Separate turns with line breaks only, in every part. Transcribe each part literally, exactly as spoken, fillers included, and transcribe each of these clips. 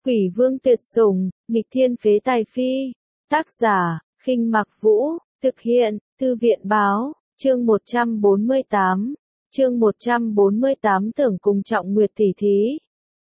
Quỷ vương tuyệt sủng, nghịch thiên phế tài phi. Tác giả, Khinh Mặc Vũ, thực hiện, Thư viện báo, chương một trăm bốn mươi tám. Chương một trăm bốn mươi tám tưởng cùng Trọng Nguyệt tỉ thí.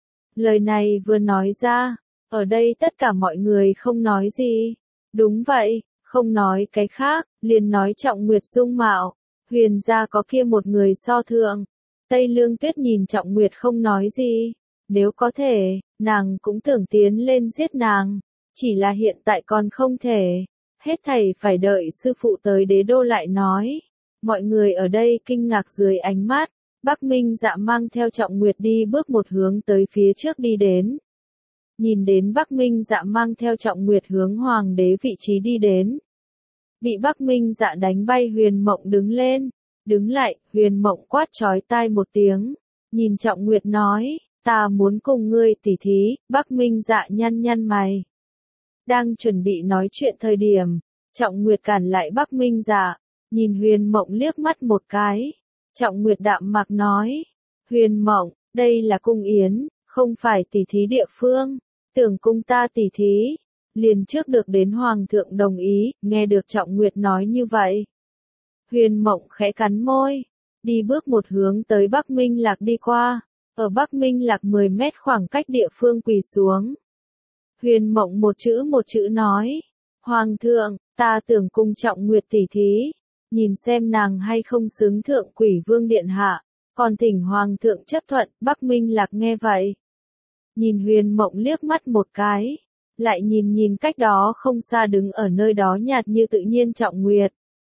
Lời này vừa nói ra, ở đây tất cả mọi người không nói gì. Đúng vậy, không nói cái khác, liền nói Trọng Nguyệt dung mạo, Huyền gia có kia một người so thượng. Tây Lương Tuyết nhìn Trọng Nguyệt không nói gì, nếu có thể, nàng cũng tưởng tiến lên giết nàng, chỉ là hiện tại còn không thể, hết thảy phải đợi sư phụ tới đế đô lại nói. Mọi người ở đây kinh ngạc dưới ánh mắt, Bắc Minh Dạ mang theo Trọng Nguyệt đi bước một hướng tới phía trước đi đến. Nhìn đến Bắc Minh Dạ mang theo Trọng Nguyệt hướng hoàng đế vị trí đi đến. Bị Bắc Minh Dạ đánh bay Huyền Mộng đứng lên, đứng lại, Huyền Mộng quát chói tai một tiếng, nhìn Trọng Nguyệt nói, ta muốn cùng ngươi tỉ thí. Bắc Minh Dạ nhăn nhăn mày. Đang chuẩn bị nói chuyện thời điểm, Trọng Nguyệt cản lại Bắc Minh Dạ, nhìn Huyền Mộng liếc mắt một cái. Trọng Nguyệt đạm mạc nói, Huyền Mộng, đây là cung yến, không phải tỉ thí địa phương, tưởng cung ta tỉ thí, liền trước được đến Hoàng thượng đồng ý. Nghe được Trọng Nguyệt nói như vậy, Huyền Mộng khẽ cắn môi, đi bước một hướng tới Bắc Minh Lạc đi qua, ở Bắc Minh Lạc mười mét khoảng cách địa phương quỳ xuống. Huyền Mộng một chữ một chữ nói, Hoàng thượng, ta tưởng cùng Trọng Nguyệt tỉ thí, nhìn xem nàng hay không xứng thượng Quỷ Vương điện hạ, còn thỉnh Hoàng thượng chấp thuận. Bắc Minh Lạc nghe vậy, nhìn Huyền Mộng liếc mắt một cái, lại nhìn nhìn cách đó không xa đứng ở nơi đó nhạt như tự nhiên Trọng Nguyệt.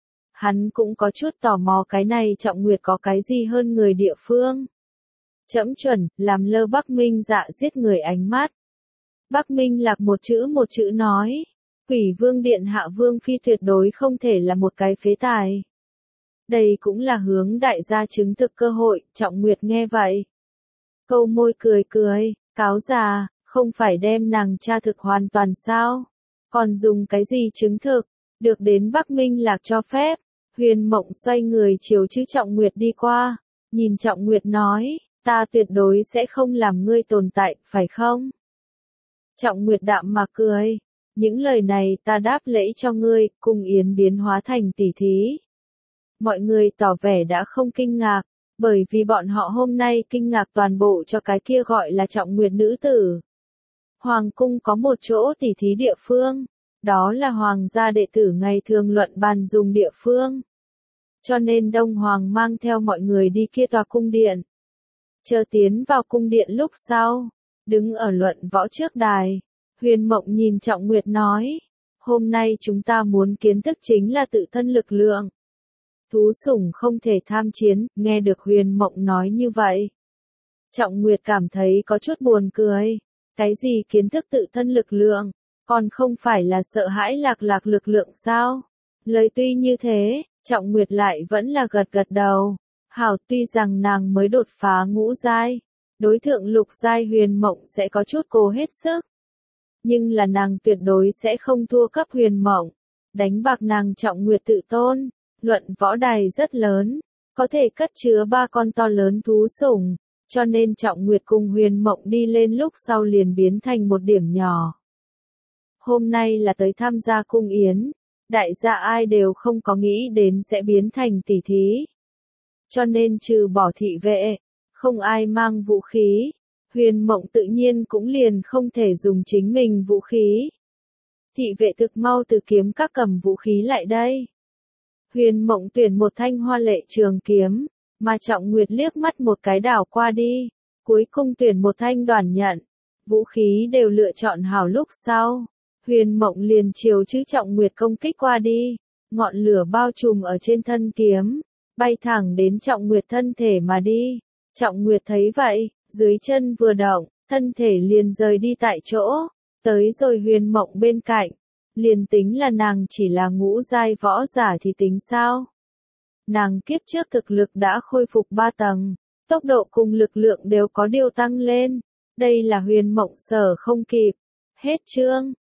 Hắn cũng có chút tò mò cái này Trọng Nguyệt có cái gì hơn người địa phương. Chẫm chuẩn, làm lơ Bắc Minh Dạ giết người ánh mắt. Bắc Minh Lạc một chữ một chữ nói, Quỷ Vương điện hạ Vương phi tuyệt đối không thể là một cái phế tài. Đây cũng là hướng đại gia chứng thực cơ hội. Trọng Nguyệt nghe vậy, câu môi cười cười, cáo già, không phải đem nàng tra thực hoàn toàn sao? Còn dùng cái gì chứng thực? Được đến Bắc Minh Lạc cho phép, Huyền Mộng xoay người chiều chữ Trọng Nguyệt đi qua, nhìn Trọng Nguyệt nói, ta tuyệt đối sẽ không làm ngươi tồn tại, phải không? Trọng Nguyệt đạm mà cười, những lời này ta đáp lễ cho ngươi. Cung yến biến hóa thành tỉ thí. Mọi người tỏ vẻ đã không kinh ngạc, bởi vì bọn họ hôm nay kinh ngạc toàn bộ cho cái kia gọi là Trọng Nguyệt nữ tử. Hoàng cung có một chỗ tỉ thí địa phương, đó là hoàng gia đệ tử ngày thường luận bàn dùng địa phương. Cho nên Đông Hoàng mang theo mọi người đi kia tòa cung điện. Chờ tiến vào cung điện lúc sau, đứng ở luận võ trước đài, Huyền Mộng nhìn Trọng Nguyệt nói, hôm nay chúng ta muốn kiến thức chính là tự thân lực lượng. Thú sủng không thể tham chiến. Nghe được Huyền Mộng nói như vậy, Trọng Nguyệt cảm thấy có chút buồn cười. Cái gì kiến thức tự thân lực lượng, còn không phải là sợ hãi lạc lạc lực lượng sao? Lời tuy như thế, Trọng Nguyệt lại vẫn là gật gật đầu. Hảo, tuy rằng nàng mới đột phá ngũ giai, đối thượng lục giai Huyền Mộng sẽ có chút cố hết sức. Nhưng là nàng tuyệt đối sẽ không thua cấp Huyền Mộng. Đánh bạc nàng Trọng Nguyệt tự tôn, luận võ đài rất lớn, có thể cất chứa ba con to lớn thú sủng, cho nên Trọng Nguyệt cùng Huyền Mộng đi lên lúc sau liền biến thành một điểm nhỏ. Hôm nay là tới tham gia cung yến, đại gia ai đều không có nghĩ đến sẽ biến thành tỉ thí. Cho nên trừ bỏ thị vệ, không ai mang vũ khí. Huyền Mộng tự nhiên cũng liền không thể dùng chính mình vũ khí. Thị vệ thực mau từ kiếm các cầm vũ khí lại đây. Huyền Mộng tuyển một thanh hoa lệ trường kiếm, mà Trọng Nguyệt liếc mắt một cái đảo qua đi, cuối cùng tuyển một thanh đoản nhận. Vũ khí đều lựa chọn hảo lúc sau, Huyền Mộng liền chiều chữ Trọng Nguyệt công kích qua đi, ngọn lửa bao trùm ở trên thân kiếm, bay thẳng đến Trọng Nguyệt thân thể mà đi. Trọng Nguyệt thấy vậy, dưới chân vừa động, thân thể liền rời đi tại chỗ, tới rồi Huyền Mộng bên cạnh. Liền tính là nàng chỉ là ngũ giai võ giả thì tính sao? Nàng kiếp trước thực lực đã khôi phục ba tầng, tốc độ cùng lực lượng đều có điều tăng lên. Đây là Huyền Mộng sở không kịp. Hết chương.